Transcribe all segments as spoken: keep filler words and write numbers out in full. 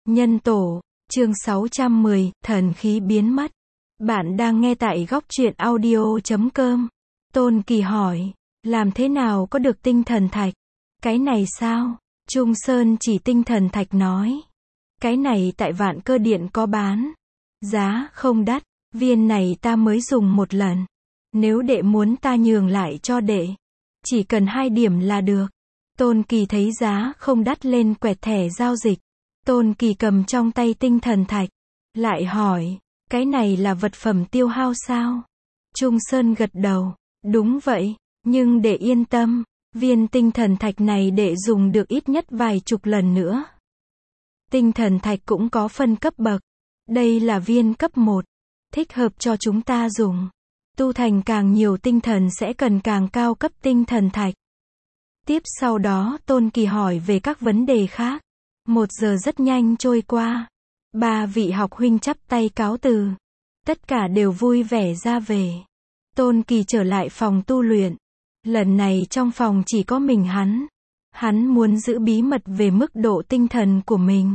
Nhân tổ, chương sáu trăm mười, thần khí biến mất. Bạn đang nghe tại góc truyện audio chấm com. Tôn Kỳ hỏi, làm thế nào có được tinh thần thạch? Cái này sao? Trung Sơn chỉ tinh thần thạch nói. Cái này tại Vạn Cơ Điện có bán. Giá không đắt, viên này ta mới dùng một lần. Nếu đệ muốn ta nhường lại cho đệ, chỉ cần hai điểm là được. Tôn Kỳ thấy giá không đắt lên quẹt thẻ giao dịch. Tôn Kỳ cầm trong tay tinh thần thạch, lại hỏi, cái này là vật phẩm tiêu hao sao? Trung Sơn gật đầu, đúng vậy, nhưng để yên tâm, viên tinh thần thạch này để dùng được ít nhất vài chục lần nữa. Tinh thần thạch cũng có phân cấp bậc, đây là viên cấp một, thích hợp cho chúng ta dùng. Tu thành càng nhiều tinh thần sẽ cần càng cao cấp tinh thần thạch. Tiếp sau đó Tôn Kỳ hỏi về các vấn đề khác. Một giờ rất nhanh trôi qua. Ba vị học huynh chắp tay cáo từ. Tất cả đều vui vẻ ra về. Tôn Kỳ trở lại phòng tu luyện. Lần này trong phòng chỉ có mình hắn. Hắn muốn giữ bí mật về mức độ tinh thần của mình.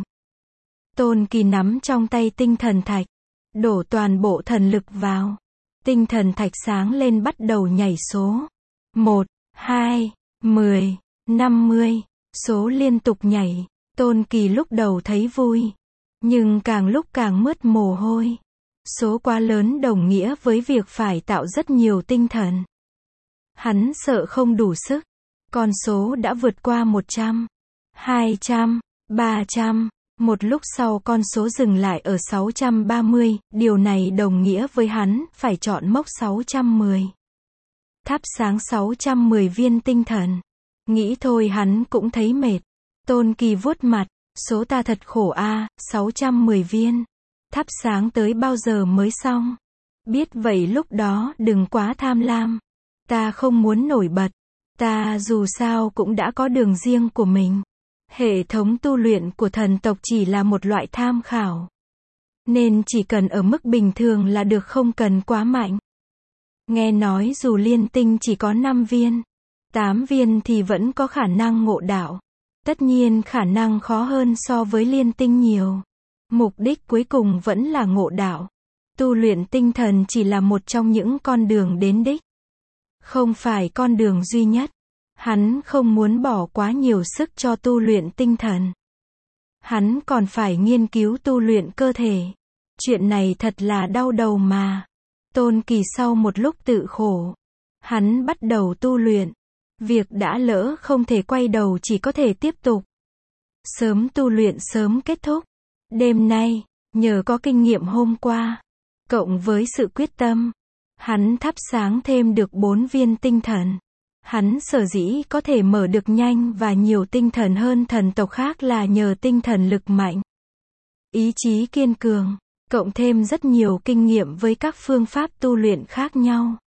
Tôn Kỳ nắm trong tay tinh thần thạch, đổ toàn bộ thần lực vào. Tinh thần thạch sáng lên bắt đầu nhảy số. một, hai, mười, năm mươi. Số liên tục nhảy. Tôn Kỳ lúc đầu thấy vui, nhưng càng lúc càng mướt mồ hôi. Số quá lớn đồng nghĩa với việc phải tạo rất nhiều tinh thần. Hắn sợ không đủ sức. Con số đã vượt qua một trăm, hai trăm, ba trăm. Một lúc sau con số dừng lại ở sáu trăm ba mươi, điều này đồng nghĩa với hắn phải chọn mốc sáu trăm mười. Thắp sáng sáu trăm mười viên tinh thần. Nghĩ thôi hắn cũng thấy mệt. Tôn Kỳ vuốt mặt, số ta thật khổ a, sáu trăm mười viên. Thắp sáng tới bao giờ mới xong? Biết vậy lúc đó đừng quá tham lam. Ta không muốn nổi bật. Ta dù sao cũng đã có đường riêng của mình. Hệ thống tu luyện của thần tộc chỉ là một loại tham khảo. Nên chỉ cần ở mức bình thường là được, không cần quá mạnh. Nghe nói dù liên tinh chỉ có năm viên, tám viên thì vẫn có khả năng ngộ đạo. Tất nhiên khả năng khó hơn so với liên tinh nhiều. Mục đích cuối cùng vẫn là ngộ đạo. Tu luyện tinh thần chỉ là một trong những con đường đến đích. Không phải con đường duy nhất. Hắn không muốn bỏ quá nhiều sức cho tu luyện tinh thần. Hắn còn phải nghiên cứu tu luyện cơ thể. Chuyện này thật là đau đầu mà. Tôn Kỳ sau một lúc tự khổ, hắn bắt đầu tu luyện. Việc đã lỡ không thể quay đầu, chỉ có thể tiếp tục. Sớm tu luyện sớm kết thúc. Đêm nay, nhờ có kinh nghiệm hôm qua, cộng với sự quyết tâm, hắn thắp sáng thêm được bốn viên tinh thần. Hắn sở dĩ có thể mở được nhanh và nhiều tinh thần hơn thần tộc khác là nhờ tinh thần lực mạnh, ý chí kiên cường, cộng thêm rất nhiều kinh nghiệm với các phương pháp tu luyện khác nhau.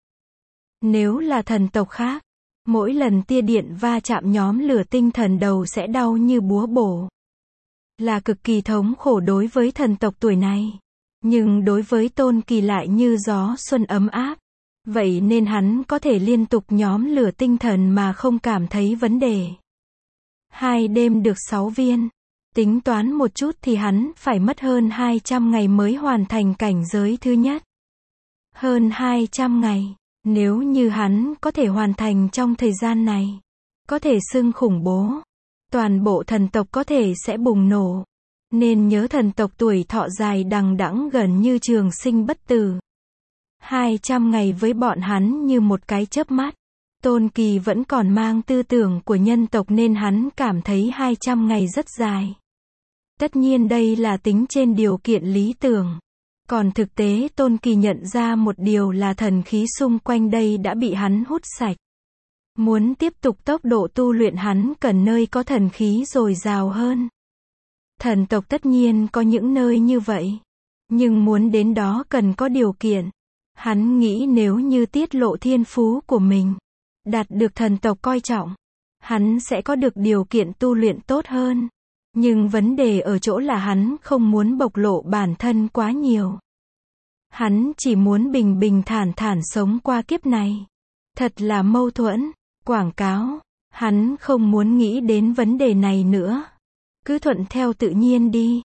Nếu là thần tộc khác, mỗi lần tia điện va chạm nhóm lửa tinh thần đầu sẽ đau như búa bổ. Là cực kỳ thống khổ đối với thần tộc tuổi này. Nhưng đối với Tôn Kỳ lại như gió xuân ấm áp. Vậy nên hắn có thể liên tục nhóm lửa tinh thần mà không cảm thấy vấn đề. Hai đêm được sáu viên. Tính toán một chút thì hắn phải mất hơn hai trăm ngày mới hoàn thành cảnh giới thứ nhất. Hơn hai trăm ngày. Nếu như hắn có thể hoàn thành trong thời gian này, có thể xưng khủng bố. Toàn bộ thần tộc có thể sẽ bùng nổ. Nên nhớ thần tộc tuổi thọ dài đằng đẵng gần như trường sinh bất tử. hai trăm ngày với bọn hắn như một cái chớp mắt. Tôn Kỳ vẫn còn mang tư tưởng của nhân tộc nên hắn cảm thấy hai trăm ngày rất dài. Tất nhiên đây là tính trên điều kiện lý tưởng. Còn thực tế Tôn Kỳ nhận ra một điều là thần khí xung quanh đây đã bị hắn hút sạch. Muốn tiếp tục tốc độ tu luyện hắn cần nơi có thần khí dồi dào hơn. Thần tộc tất nhiên có những nơi như vậy. Nhưng muốn đến đó cần có điều kiện. Hắn nghĩ nếu như tiết lộ thiên phú của mình, đạt được thần tộc coi trọng, hắn sẽ có được điều kiện tu luyện tốt hơn. Nhưng vấn đề ở chỗ là hắn không muốn bộc lộ bản thân quá nhiều. Hắn chỉ muốn bình bình thản thản sống qua kiếp này. Thật là mâu thuẫn. Quảng cáo. Hắn không muốn nghĩ đến vấn đề này nữa. Cứ thuận theo tự nhiên đi.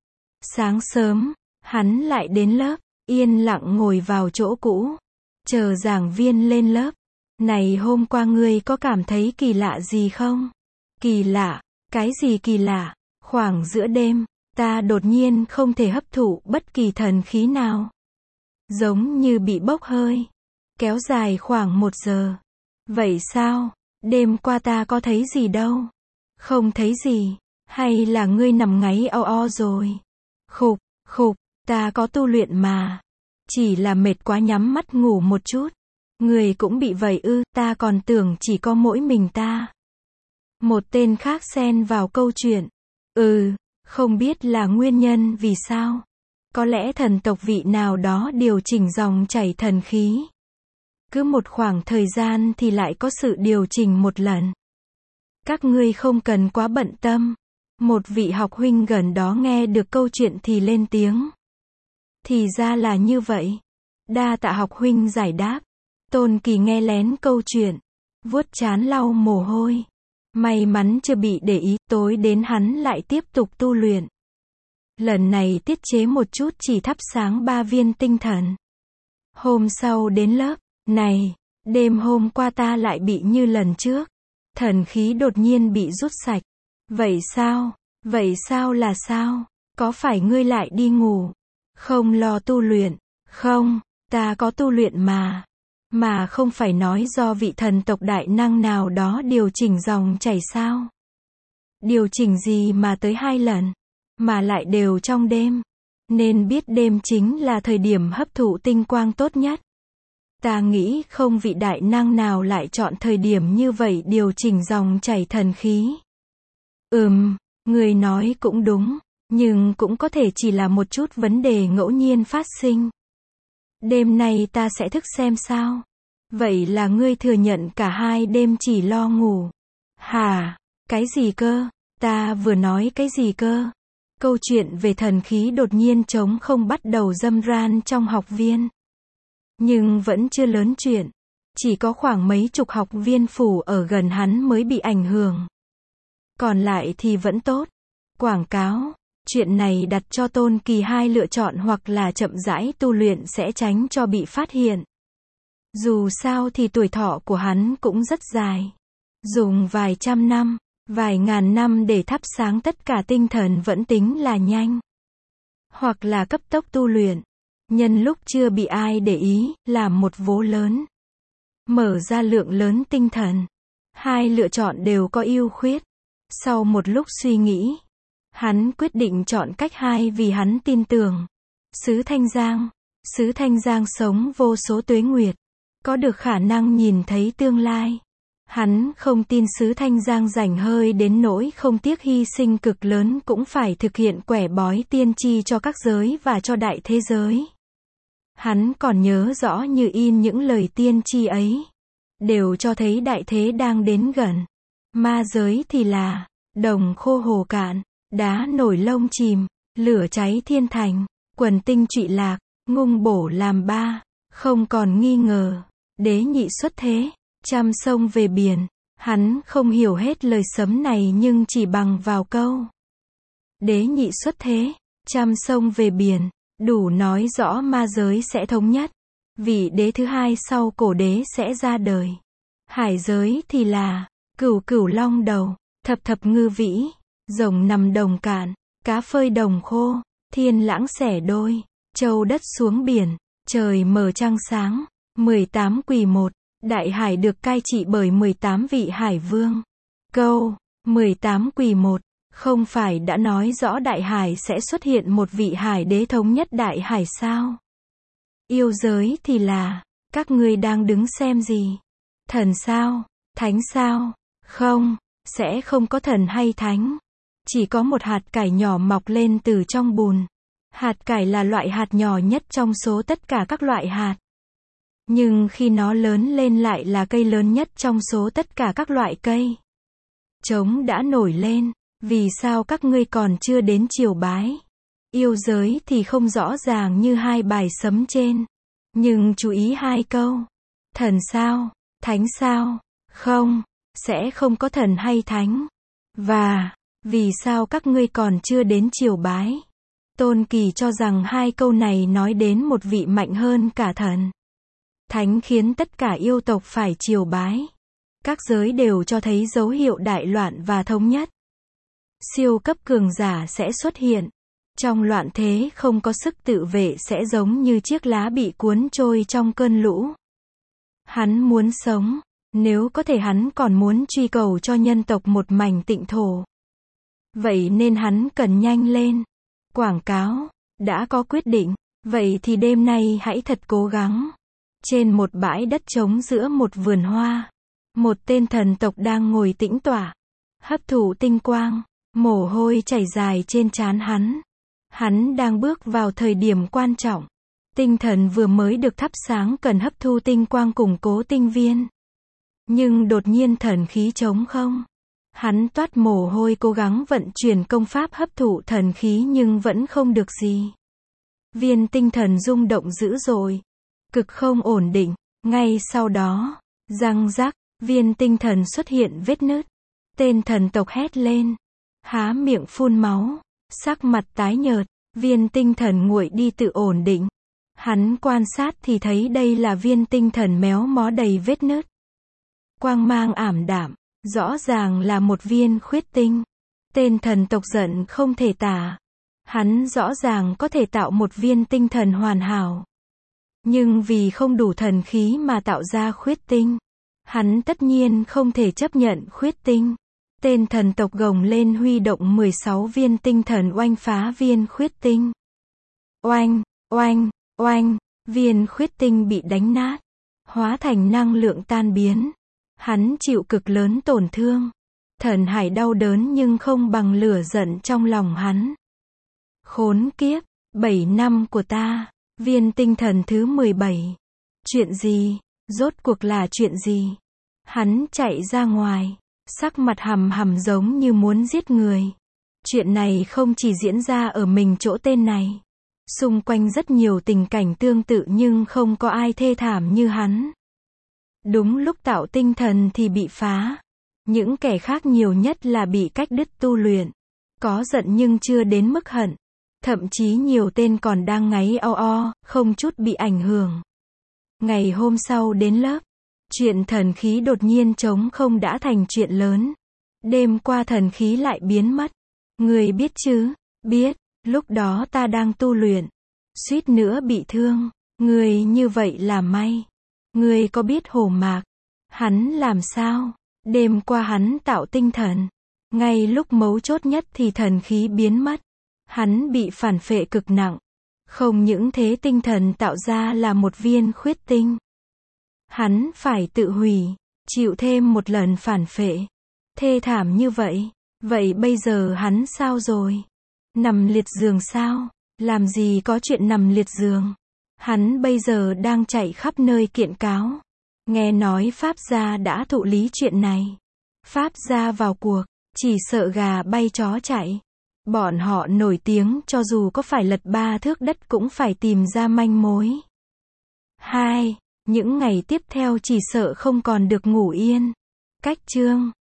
Sáng sớm, hắn lại đến lớp, yên lặng ngồi vào chỗ cũ, chờ giảng viên lên lớp. Này hôm qua ngươi có cảm thấy kỳ lạ gì không? Kỳ lạ? Cái gì kỳ lạ? Khoảng giữa đêm, ta đột nhiên không thể hấp thụ bất kỳ thần khí nào. Giống như bị bốc hơi. Kéo dài khoảng một giờ. Vậy sao? Đêm qua ta có thấy gì đâu? Không thấy gì. Hay là ngươi nằm ngáy o o rồi? Khục, khục, ta có tu luyện mà. Chỉ là mệt quá nhắm mắt ngủ một chút. Người cũng bị vậy ư, ta còn tưởng chỉ có mỗi mình ta. Một tên khác xen vào câu chuyện. Ừ, không biết là nguyên nhân vì sao. Có lẽ thần tộc vị nào đó điều chỉnh dòng chảy thần khí. Cứ một khoảng thời gian thì lại có sự điều chỉnh một lần. Các ngươi không cần quá bận tâm. Một vị học huynh gần đó nghe được câu chuyện thì lên tiếng. Thì ra là như vậy. Đa tạ học huynh giải đáp. Tôn Kỳ nghe lén câu chuyện, vuốt trán lau mồ hôi. May mắn chưa bị để ý, tối đến hắn lại tiếp tục tu luyện. Lần này tiết chế một chút chỉ thắp sáng ba viên tinh thần. Hôm sau đến lớp, này, đêm hôm qua ta lại bị như lần trước. Thần khí đột nhiên bị rút sạch. Vậy sao? Vậy sao là sao? Có phải ngươi lại đi ngủ? Không lo tu luyện? Không, ta có tu luyện mà. Mà không phải nói do vị thần tộc đại năng nào đó điều chỉnh dòng chảy sao? Điều chỉnh gì mà tới hai lần? Mà lại đều trong đêm. Nên biết đêm chính là thời điểm hấp thụ tinh quang tốt nhất. Ta nghĩ không vị đại năng nào lại chọn thời điểm như vậy điều chỉnh dòng chảy thần khí. Ừm, người nói cũng đúng, nhưng cũng có thể chỉ là một chút vấn đề ngẫu nhiên phát sinh. Đêm nay ta sẽ thức xem sao. Vậy là ngươi thừa nhận cả hai đêm chỉ lo ngủ. Hả? Cái gì cơ? Ta vừa nói cái gì cơ? Câu chuyện về thần khí đột nhiên trống không bắt đầu râm ran trong học viên. Nhưng vẫn chưa lớn chuyện. Chỉ có khoảng mấy chục học viên phủ ở gần hắn mới bị ảnh hưởng. Còn lại thì vẫn tốt. Quảng cáo. Chuyện này đặt cho Tôn Kỳ hai lựa chọn, hoặc là chậm rãi tu luyện sẽ tránh cho bị phát hiện. Dù sao thì tuổi thọ của hắn cũng rất dài. Dùng vài trăm năm, vài ngàn năm để thắp sáng tất cả tinh thần vẫn tính là nhanh. Hoặc là cấp tốc tu luyện. Nhân lúc chưa bị ai để ý, làm một vố lớn. Mở ra lượng lớn tinh thần. Hai lựa chọn đều có ưu khuyết. Sau một lúc suy nghĩ, hắn quyết định chọn cách hai vì hắn tin tưởng. Sứ Thanh Giang. Sứ Thanh Giang sống vô số tuế nguyệt. Có được khả năng nhìn thấy tương lai. Hắn không tin Sứ Thanh Giang rảnh hơi đến nỗi không tiếc hy sinh cực lớn cũng phải thực hiện quẻ bói tiên tri cho các giới và cho đại thế giới. Hắn còn nhớ rõ như in những lời tiên tri ấy. Đều cho thấy đại thế đang đến gần. Ma giới thì là đồng khô hồ cạn, đá nổi lông chìm, lửa cháy thiên thành, quần tinh trụy lạc, ngung bổ làm ba, không còn nghi ngờ. Đế nhị xuất thế, trăm sông về biển. Hắn không hiểu hết lời sấm này nhưng chỉ bằng vào câu đế nhị xuất thế, trăm sông về biển, đủ nói rõ ma giới sẽ thống nhất. Vị đế thứ hai sau cổ đế sẽ ra đời. Hải giới thì là cửu cửu long đầu, thập thập ngư vĩ, rồng nằm đồng cạn, cá phơi đồng khô, thiên lãng xẻ đôi, châu đất xuống biển, trời mở trăng sáng. mười tám quỷ một, đại hải được cai trị bởi mười tám vị hải vương. Câu mười tám quỷ một, không phải đã nói rõ đại hải sẽ xuất hiện một vị hải đế thống nhất đại hải sao? Yêu giới thì là, các ngươi đang đứng xem gì? Thần sao? Thánh sao? Không, sẽ không có thần hay thánh. Chỉ có một hạt cải nhỏ mọc lên từ trong bùn. Hạt cải là loại hạt nhỏ nhất trong số tất cả các loại hạt. Nhưng khi nó lớn lên lại là cây lớn nhất trong số tất cả các loại cây. Trống đã nổi lên, vì sao các ngươi còn chưa đến triều bái? Yêu giới thì không rõ ràng như hai bài sấm trên. Nhưng chú ý hai câu. Thần sao? Thánh sao? Không, sẽ không có thần hay thánh. Và, vì sao các ngươi còn chưa đến triều bái? Tôn Kỳ cho rằng hai câu này nói đến một vị mạnh hơn cả thần thánh khiến tất cả yêu tộc phải triều bái. Các giới đều cho thấy dấu hiệu đại loạn và thống nhất. Siêu cấp cường giả sẽ xuất hiện. Trong loạn thế không có sức tự vệ sẽ giống như chiếc lá bị cuốn trôi trong cơn lũ. Hắn muốn sống. Nếu có thể hắn còn muốn truy cầu cho nhân tộc một mảnh tịnh thổ. Vậy nên hắn cần nhanh lên. Quảng cáo. Đã có quyết định. Vậy thì đêm nay hãy thật cố gắng. Trên một bãi đất trống giữa một vườn hoa. Một tên thần tộc đang ngồi tĩnh tọa. Hấp thụ tinh quang. Mồ hôi chảy dài trên trán hắn. Hắn đang bước vào thời điểm quan trọng. Tinh thần vừa mới được thắp sáng cần hấp thu tinh quang củng cố tinh viên. Nhưng đột nhiên thần khí trống không. Hắn toát mồ hôi cố gắng vận chuyển công pháp hấp thụ thần khí nhưng vẫn không được gì. Viên tinh thần rung động dữ dội. Cực không ổn định. Ngay sau đó, răng rắc, viên tinh thần xuất hiện vết nứt. Tên thần tộc hét lên. Há miệng phun máu. Sắc mặt tái nhợt. Viên tinh thần nguội đi tự ổn định. Hắn quan sát thì thấy đây là viên tinh thần méo mó đầy vết nứt. Quang mang ảm đạm. Rõ ràng là một viên khuyết tinh. Tên thần tộc giận không thể tả. Hắn rõ ràng có thể tạo một viên tinh thần hoàn hảo. Nhưng vì không đủ thần khí mà tạo ra khuyết tinh. Hắn tất nhiên không thể chấp nhận khuyết tinh. Tên thần tộc gồng lên huy động mười sáu viên tinh thần oanh phá viên khuyết tinh. Oanh, oanh, oanh, viên khuyết tinh bị đánh nát. Hóa thành năng lượng tan biến. Hắn chịu cực lớn tổn thương. Thần hải đau đớn nhưng không bằng lửa giận trong lòng hắn. Khốn kiếp, bảy năm của ta. Viên tinh thần thứ mười bảy. Chuyện gì? Rốt cuộc là chuyện gì? Hắn chạy ra ngoài. Sắc mặt hầm hầm giống như muốn giết người. Chuyện này không chỉ diễn ra ở mình chỗ tên này. Xung quanh rất nhiều tình cảnh tương tự nhưng không có ai thê thảm như hắn. Đúng lúc tạo tinh thần thì bị phá. Những kẻ khác nhiều nhất là bị cách đứt tu luyện. Có giận nhưng chưa đến mức hận. Thậm chí nhiều tên còn đang ngáy o o, không chút bị ảnh hưởng. Ngày hôm sau đến lớp. Chuyện thần khí đột nhiên trống không đã thành chuyện lớn. Đêm qua thần khí lại biến mất. Người biết chứ? Biết. Lúc đó ta đang tu luyện. Suýt nữa bị thương. Người như vậy là may. Người có biết Hổ Mạc? Hắn làm sao? Đêm qua hắn tạo tinh thần. Ngay lúc mấu chốt nhất thì thần khí biến mất. Hắn bị phản phệ cực nặng. Không những thế tinh thần tạo ra là một viên khuyết tinh. Hắn phải tự hủy. Chịu thêm một lần phản phệ. Thê thảm như vậy. Vậy bây giờ hắn sao rồi? Nằm liệt giường sao? Làm gì có chuyện nằm liệt giường? Hắn bây giờ đang chạy khắp nơi kiện cáo. Nghe nói Pháp gia đã thụ lý chuyện này. Pháp gia vào cuộc. Chỉ sợ gà bay chó chạy. Bọn họ nổi tiếng cho dù có phải lật ba thước đất cũng phải tìm ra manh mối. Hai. Những ngày tiếp theo chỉ sợ không còn được ngủ yên. Cách chương